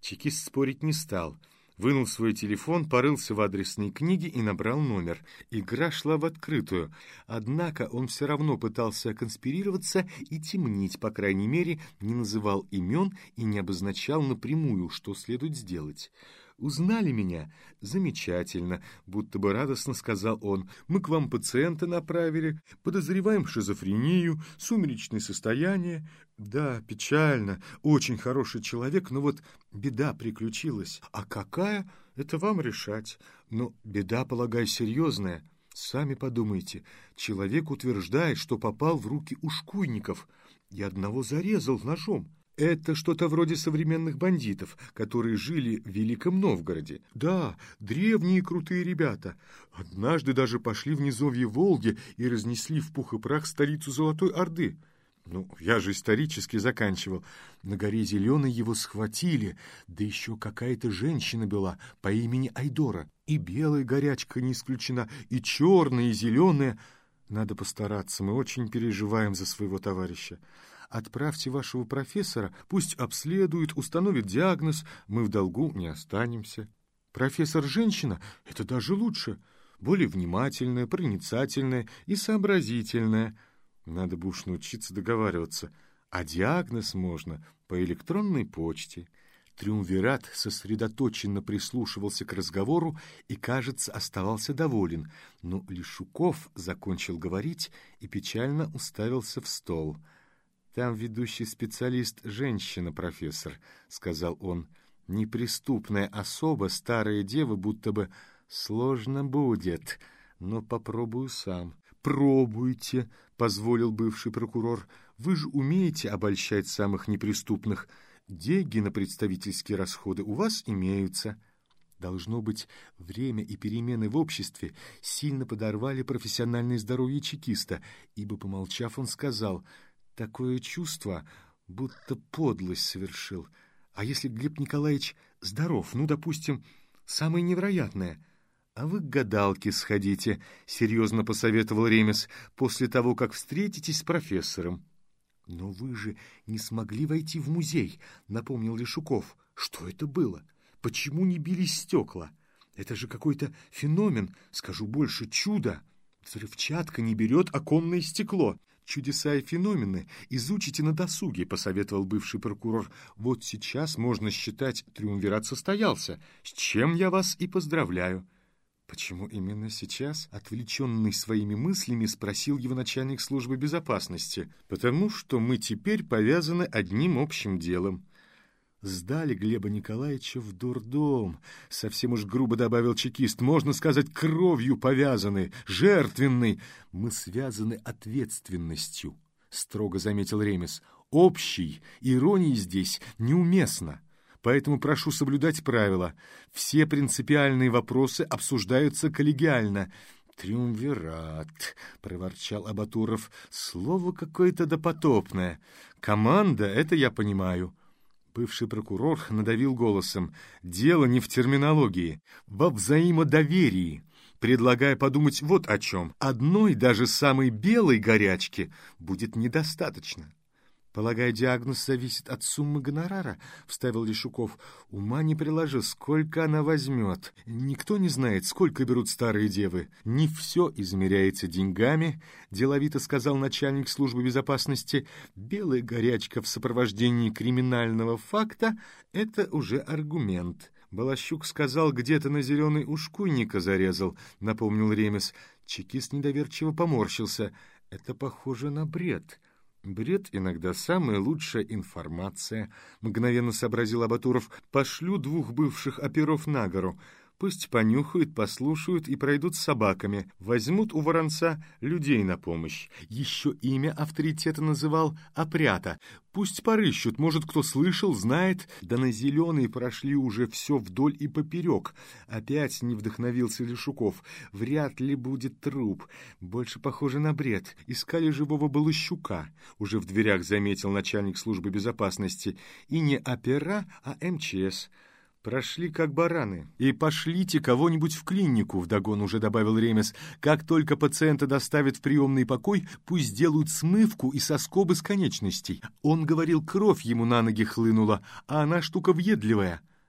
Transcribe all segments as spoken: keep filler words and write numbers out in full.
Чекист спорить не стал. Вынул свой телефон, порылся в адресной книге и набрал номер. Игра шла в открытую. Однако он все равно пытался конспирироваться и темнить, по крайней мере, не называл имен и не обозначал напрямую, что следует сделать. «Узнали меня? Замечательно», — будто бы радостно сказал он. «Мы к вам пациента направили, подозреваем шизофрению, сумеречное состояние. Да, печально, очень хороший человек, но вот беда приключилась. А какая? Это вам решать. Но беда, полагаю, серьезная. Сами подумайте, человек утверждает, что попал в руки ушкуйников и одного зарезал ножом. Это что-то вроде современных бандитов, которые жили в Великом Новгороде. Да, древние крутые ребята. Однажды даже пошли в низовье Волги и разнесли в пух и прах столицу Золотой Орды. Ну, я же исторически заканчивал. На горе Зеленой его схватили, да еще какая-то женщина была по имени Айдора. И белая горячка не исключена, и черная, и зеленая. Надо постараться, мы очень переживаем за своего товарища. Отправьте вашего профессора, пусть обследует, установит диагноз, мы в долгу не останемся. Профессор женщина — это даже лучше, более внимательная, проницательная и сообразительная. Надо бы уж научиться договариваться, а диагноз можно по электронной почте». Триумвират сосредоточенно прислушивался к разговору и, кажется, оставался доволен, но Лешуков закончил говорить и печально уставился в стол. «Там ведущий специалист женщина, профессор», — сказал он. «Неприступная особа, старая дева, будто бы сложно будет, но попробую сам». «Пробуйте», — позволил бывший прокурор. «Вы же умеете обольщать самых неприступных. Деньги на представительские расходы у вас имеются». Должно быть, время и перемены в обществе сильно подорвали профессиональное здоровье чекиста, ибо, помолчав, он сказал: «Такое чувство, будто подлость совершил. А если Глеб Николаевич здоров, ну, допустим, самое невероятное?» «А вы к гадалке сходите», — серьезно посоветовал Ремес, «после того, как встретитесь с профессором». «Но вы же не смогли войти в музей», — напомнил Лешуков. «Что это было? Почему не бились стекла? Это же какой-то феномен, скажу больше, чудо. Взрывчатка не берет оконное стекло». «Чудеса и феномены изучите на досуге», — посоветовал бывший прокурор. «Вот сейчас можно считать, триумвират состоялся, с чем я вас и поздравляю». «Почему именно сейчас?» — отвлеченный своими мыслями, спросил его начальник службы безопасности. «Потому что мы теперь повязаны одним общим делом». «Сдали Глеба Николаевича в дурдом», — совсем уж грубо добавил чекист. «Можно сказать, кровью повязаны, жертвенной. Мы связаны ответственностью», — строго заметил Ремес. «Общей иронии здесь неуместно. Поэтому прошу соблюдать правила. Все принципиальные вопросы обсуждаются коллегиально». «Триумвират», — проворчал Абатуров, — «слово какое-то допотопное. Команда — это я понимаю». Бывший прокурор надавил голосом: «Дело не в терминологии, во взаимодоверии. Предлагаю подумать вот о чем. Одной, даже самой белой горячки будет недостаточно». «Полагаю, диагноз зависит от суммы гонорара», — вставил Лешуков. «Ума не приложу, сколько она возьмет. Никто не знает, сколько берут старые девы». «Не все измеряется деньгами», — деловито сказал начальник службы безопасности. «Белая горячка в сопровождении криминального факта — это уже аргумент». «Балащук сказал, где-то на Зеленой ушкуйника зарезал», — напомнил Ремес. Чекист недоверчиво поморщился. «Это похоже на бред». «Бред иногда самая лучшая информация», — мгновенно сообразил Абатуров. «Пошлю двух бывших оперов на гору. Пусть понюхают, послушают и пройдут с собаками. Возьмут у Воронца людей на помощь. Еще имя авторитета называл Опрята. Пусть порыщут, может, кто слышал, знает. Да на Зеленый прошли уже все вдоль и поперек». Опять не вдохновился Лешуков. «Вряд ли будет труп. Больше похоже на бред. Искали живого Балащука», — уже в дверях заметил начальник службы безопасности. «И не опера, а эм че эс. Прошли как бараны. И пошлите кого-нибудь в клинику», — вдогон уже добавил Ремес. «Как только пациента доставят в приемный покой, пусть сделают смывку и соскобы с конечностей. Он говорил, кровь ему на ноги хлынула, а она штука въедливая».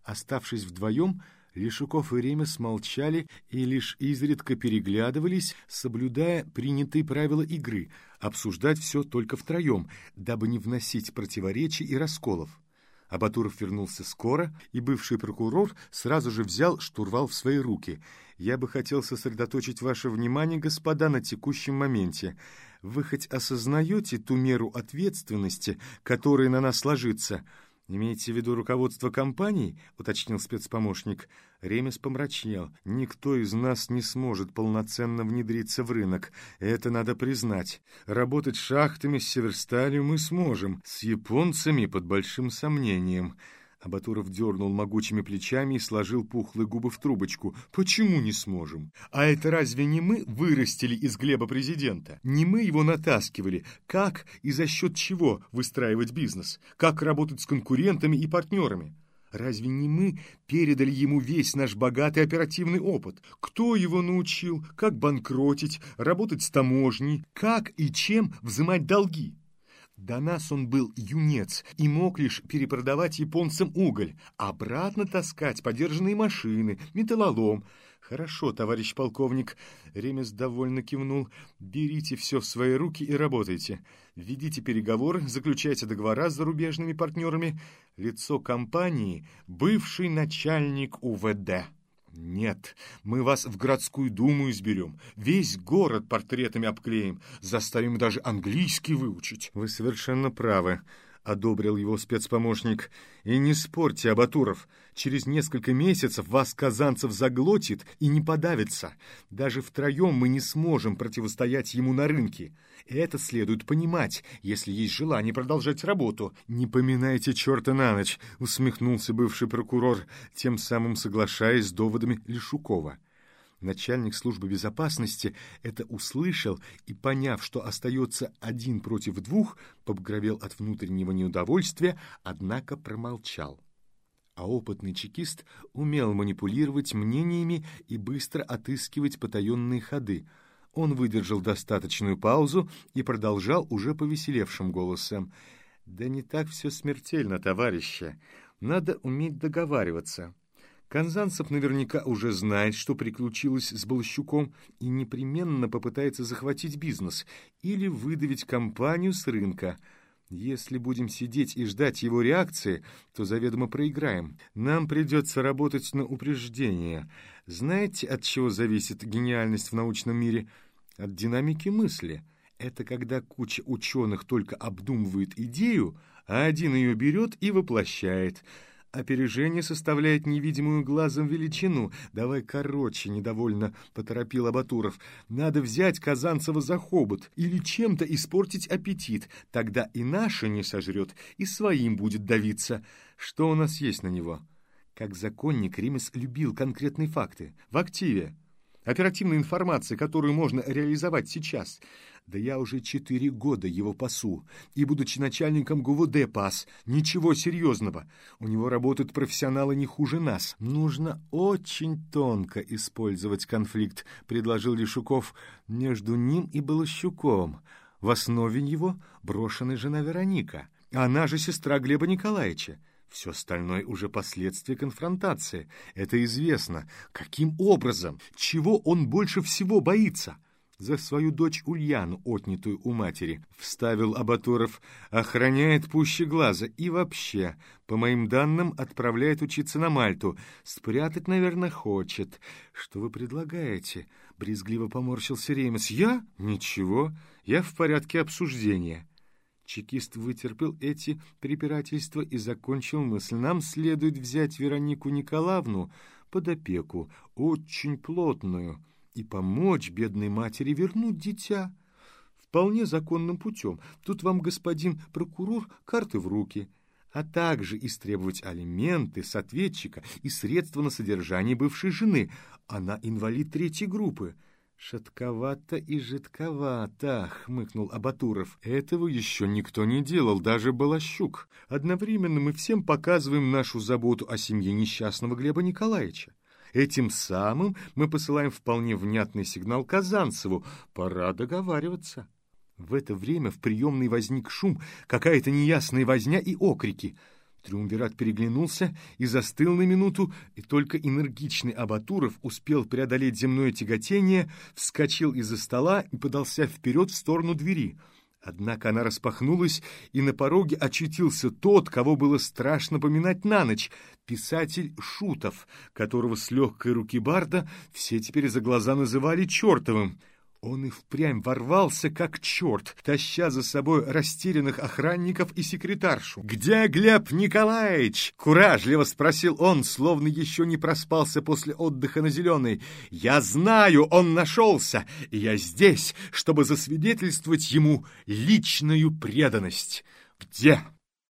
Оставшись вдвоем, Лешуков и Ремес молчали и лишь изредка переглядывались, соблюдая принятые правила игры — обсуждать все только втроем, дабы не вносить противоречий и расколов. Абатуров вернулся скоро, и бывший прокурор сразу же взял штурвал в свои руки. «Я бы хотел сосредоточить ваше внимание, господа, на текущем моменте. Вы хоть осознаете ту меру ответственности, которая на нас ложится?» «Имеете в виду руководство компанией?» — уточнил спецпомощник. Ремес помрачнел. «Никто из нас не сможет полноценно внедриться в рынок. Это надо признать. Работать шахтами с Северсталью мы сможем. С японцами под большим сомнением». Абатуров дернул могучими плечами и сложил пухлые губы в трубочку. «Почему не сможем? А это разве не мы вырастили из Глеба президента? Не мы его натаскивали? Как и за счет чего выстраивать бизнес? Как работать с конкурентами и партнерами? Разве не мы передали ему весь наш богатый оперативный опыт? Кто его научил? Как банкротить, работать с таможней? Как и чем взимать долги?» До нас он был юнец и мог лишь перепродавать японцам уголь, обратно таскать подержанные машины, металлолом. «Хорошо, товарищ полковник», — Ремес довольно кивнул, — «берите все в свои руки и работайте. Ведите переговоры, заключайте договора с зарубежными партнерами. Лицо компании — бывший начальник У В Д». «Нет, мы вас в городскую думу изберем, весь город портретами обклеим, заставим даже английский выучить». «Вы совершенно правы», — одобрил его спецпомощник. «И не спорьте, Абатуров, через несколько месяцев вас Казанцев заглотит и не подавится. Даже втроем мы не сможем противостоять ему на рынке. Это следует понимать, если есть желание продолжать работу». «Не поминайте черта на ночь», — усмехнулся бывший прокурор, тем самым соглашаясь с доводами Лешукова. Начальник службы безопасности это услышал и, поняв, что остается один против двух, побагровел от внутреннего неудовольствия, однако промолчал. А опытный чекист умел манипулировать мнениями и быстро отыскивать потаенные ходы. Он выдержал достаточную паузу и продолжал уже повеселевшим голосом. «Да не так все смертельно, товарищи. Надо уметь договариваться. Казанцев наверняка уже знает, что приключилось с Балащуком, и непременно попытается захватить бизнес или выдавить компанию с рынка. Если будем сидеть и ждать его реакции, то заведомо проиграем. Нам придется работать на упреждение. Знаете, от чего зависит гениальность в научном мире? От динамики мысли. Это когда куча ученых только обдумывает идею, а один ее берет и воплощает. Опережение составляет невидимую глазом величину. Давай короче, недовольно поторопил Абатуров. Надо взять Казанцева за хобот или чем-то испортить аппетит. Тогда и наше не сожрет, и своим будет давиться. Что у нас есть на него? Как законник, Ремес любил конкретные факты. В активе. Оперативная информация, которую можно реализовать сейчас. Да я уже четыре года его пасу, и, будучи начальником ГУВД, пас. Ничего серьезного. У него работают профессионалы не хуже нас. Нужно очень тонко использовать конфликт, предложил Лешуков, между ним и Балащуком. В основе его брошенная жена Вероника. Она же сестра Глеба Николаевича. Все остальное уже последствия конфронтации. Это известно. Каким образом? Чего он больше всего боится? За свою дочь Ульяну, отнятую у матери, вставил Абатуров, охраняет пуще глаза и вообще, по моим данным, отправляет учиться на Мальту. Спрятать, наверное, хочет. Что вы предлагаете? Брезгливо поморщился Ремес. Я? Ничего. Я в порядке обсуждения. Чекист вытерпел эти препирательства и закончил мысль. Нам следует взять Веронику Николаевну под опеку, очень плотную, и помочь бедной матери вернуть дитя. Вполне законным путем. Тут вам, господин прокурор, карты в руки. А также истребовать алименты с ответчика и средства на содержание бывшей жены. Она инвалид третьей группы. «Шатковато и жидковато», — хмыкнул Абатуров. «Этого еще никто не делал, даже Балащук. Одновременно мы всем показываем нашу заботу о семье несчастного Глеба Николаевича. Этим самым мы посылаем вполне внятный сигнал Казанцеву. Пора договариваться». В это время в приемной возник шум, какая-то неясная возня и окрики. Триумвират переглянулся и застыл на минуту, и только энергичный Абатуров успел преодолеть земное тяготение, вскочил из-за стола и подался вперед в сторону двери. Однако она распахнулась, и на пороге очутился тот, кого было страшно поминать на ночь — писатель Шутов, которого с легкой руки барда все теперь за глаза называли чертовым. Он и впрямь ворвался, как черт, таща за собой растерянных охранников и секретаршу. «Где Глеб Николаевич?» — куражливо спросил он, словно еще не проспался после отдыха на Зеленой. «Я знаю, он нашелся, и я здесь, чтобы засвидетельствовать ему личную преданность». «Где?»